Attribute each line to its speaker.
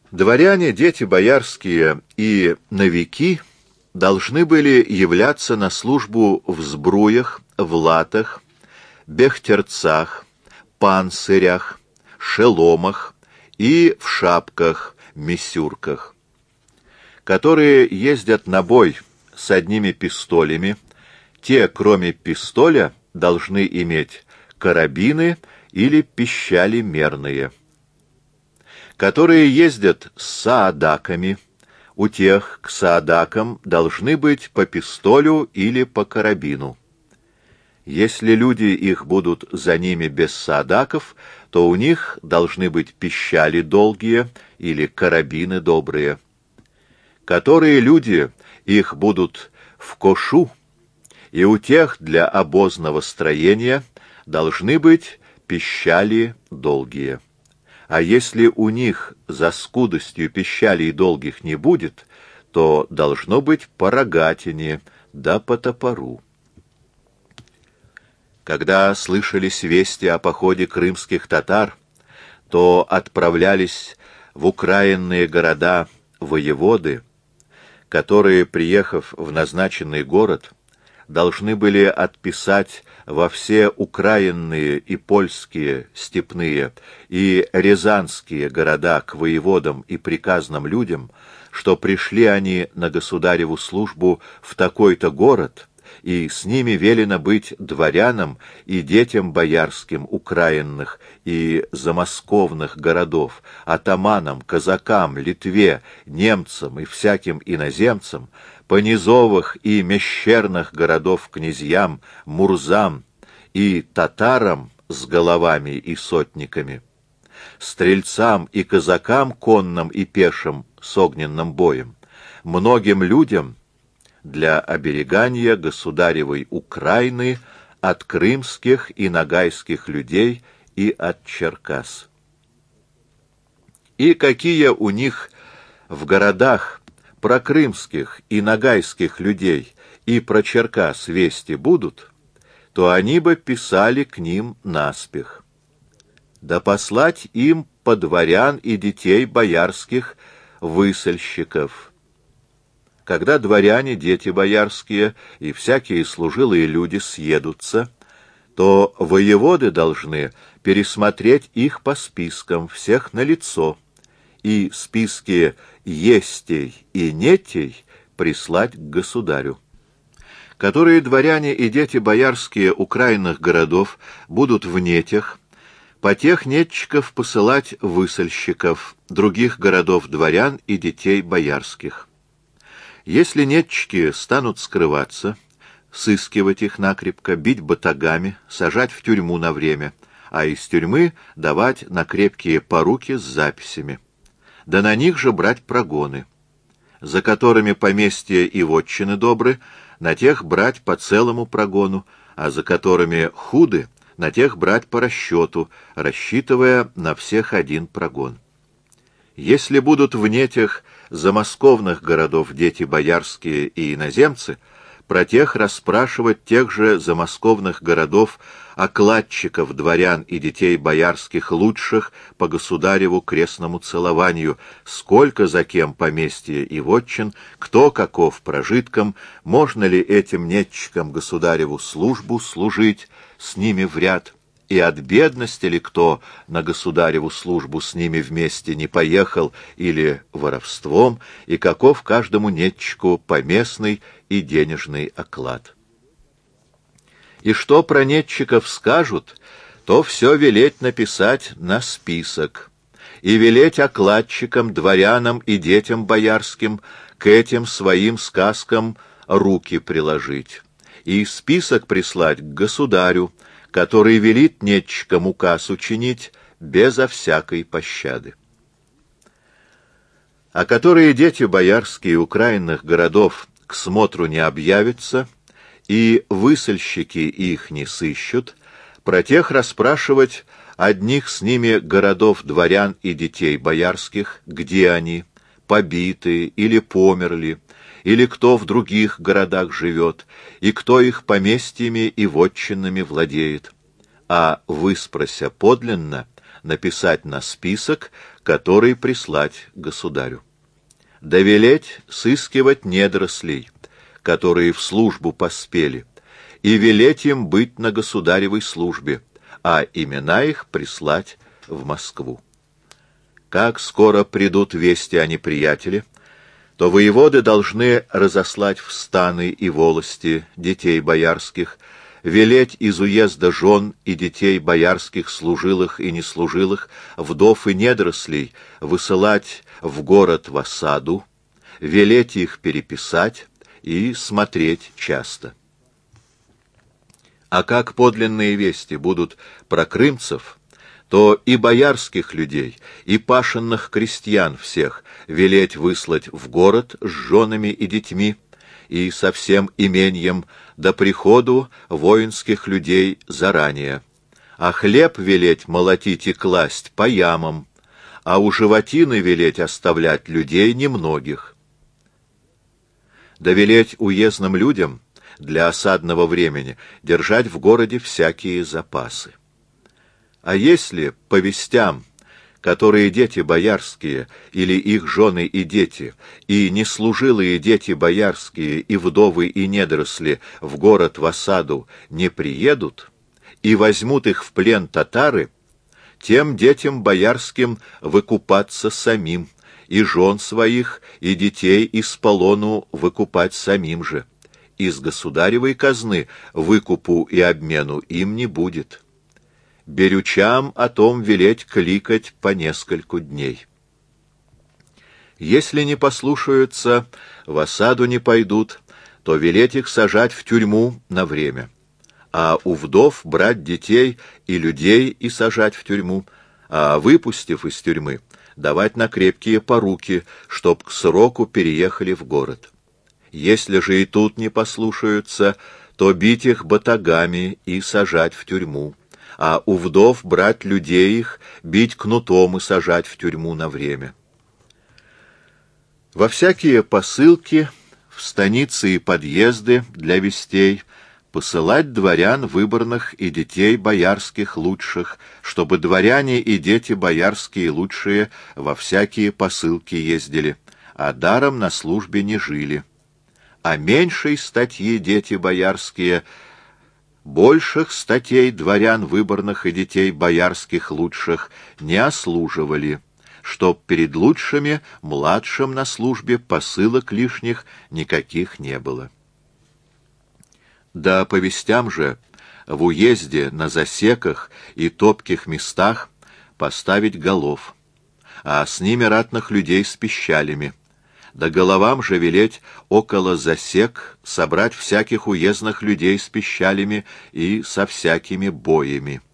Speaker 1: Дворяне, дети боярские и новики должны были являться на службу в сбруях, в латах, бехтерцах, панцирях, шеломах и в шапках, мисюрках, которые ездят на бой с одними пистолями. Те, кроме пистоля, должны иметь карабины или пищали мерные, которые ездят с саадаками. У тех к саадакам должны быть по пистолю или по карабину. Если люди их будут за ними без саадаков, то у них должны быть пищали долгие или карабины добрые. Которые люди их будут в кошу, и у тех для обозного строения должны быть пищали долгие. А если у них за скудостью пищалей долгих не будет, то должно быть по рогатине да по топору. Когда слышались вести о походе крымских татар, то отправлялись в украинные города воеводы, которые, приехав в назначенный город, должны были отписать во все украинные и польские степные и рязанские города к воеводам и приказным людям, что пришли они на государеву службу в такой-то город, и с ними велено быть дворянам и детям боярским украинных и замосковных городов, атаманам, казакам, Литве, немцам и всяким иноземцам, понизовых и мещерных городов князьям, мурзам и татарам с головами и сотниками, стрельцам и казакам конным и пешим с огненным боем, многим людям для оберегания государевой Украины от крымских и ногайских людей и от Черкас. И какие у них в городах про крымских и ногайских людей и про Черкас вести будут, то они бы писали к ним наспех. Да послать им по дворян и детей боярских высыльщиков. Когда дворяне, дети боярские и всякие служилые люди съедутся, то воеводы должны пересмотреть их по спискам, всех налицо, и списки естей и нетей прислать к государю. Которые дворяне и дети боярские украинных городов будут в нетях, по тех нетчиков посылать высыльщиков других городов дворян и детей боярских. Если нетчики станут скрываться, сыскивать их накрепко, бить батагами, сажать в тюрьму на время, а из тюрьмы давать на крепкие поруки с записями. Да на них же брать прогоны. За которыми поместья и вотчины добры, на тех брать по целому прогону, а за которыми худы, на тех брать по расчету, рассчитывая на всех один прогон. Если будут в нетях замосковных городов дети боярские и иноземцы, про тех расспрашивать тех же замосковных городов окладчиков, дворян и детей боярских лучших по государеву крестному целованию, сколько за кем поместья и вотчин, кто каков прожитком, можно ли этим нетчикам государеву службу служить с ними в ряд, и от бедности ли кто на государеву службу с ними вместе не поехал или воровством, и каков каждому нетчику поместный и денежный оклад. И что про нетчиков скажут, то все велеть написать на список, и велеть окладчикам, дворянам и детям боярским к этим своим сказкам руки приложить, и список прислать к государю, который велит нетчикам указ учинить безо всякой пощады. А которые дети боярские украинных городов к смотру не объявятся, и высыльщики их не сыщут, про тех расспрашивать одних с ними городов дворян и детей боярских, где они, побиты или померли, или кто в других городах живет, и кто их поместьями и вотчинами владеет, а, выспрося подлинно, написать на список, который прислать государю. Довелеть сыскивать недорослей, которые в службу поспели, и велеть им быть на государевой службе, а имена их прислать в Москву. Как скоро придут вести о неприятеле, то воеводы должны разослать в станы и волости детей боярских, велеть из уезда жен и детей боярских, служилых и неслужилых, вдов и недорослей, высылать в город в осаду, велеть их переписать и смотреть часто. А как подлинные вести будут про крымцев, то и боярских людей, и пашенных крестьян всех велеть выслать в город с женами и детьми, и со всем имением до приходу воинских людей заранее, а хлеб велеть молотить и класть по ямам, а у животины велеть оставлять людей немногих. Да велеть уездным людям для осадного времени держать в городе всякие запасы. А если по вестям, которые дети боярские, или их жены и дети, и неслужилые дети боярские, и вдовы, и недоросли в город в осаду не приедут, и возьмут их в плен татары, тем детям боярским выкупаться самим, и жен своих, и детей из полону выкупать самим же. Из государевой казны выкупу и обмену им не будет. Берючам о том велеть кликать по нескольку дней. Если не послушаются, в осаду не пойдут, то велеть их сажать в тюрьму на время, а у вдов брать детей и людей и сажать в тюрьму, а выпустив из тюрьмы, давать на крепкие поруки, чтоб к сроку переехали в город. Если же и тут не послушаются, то бить их батагами и сажать в тюрьму, а у вдов брать людей их, бить кнутом и сажать в тюрьму на время. Во всякие посылки, в станицы и подъезды для вестей посылать дворян выборных и детей боярских лучших, чтобы дворяне и дети боярские лучшие во всякие посылки ездили, а даром на службе не жили. А меньшей статьи дети боярские, больших статей дворян выборных и детей боярских лучших не ослуживали, чтоб перед лучшими младшим на службе посылок лишних никаких не было. Да по вестям же в уезде на засеках и топких местах поставить голов, а с ними ратных людей с пищалями. Да головам же велеть около засек собрать всяких уездных людей с пищалями и со всякими боями.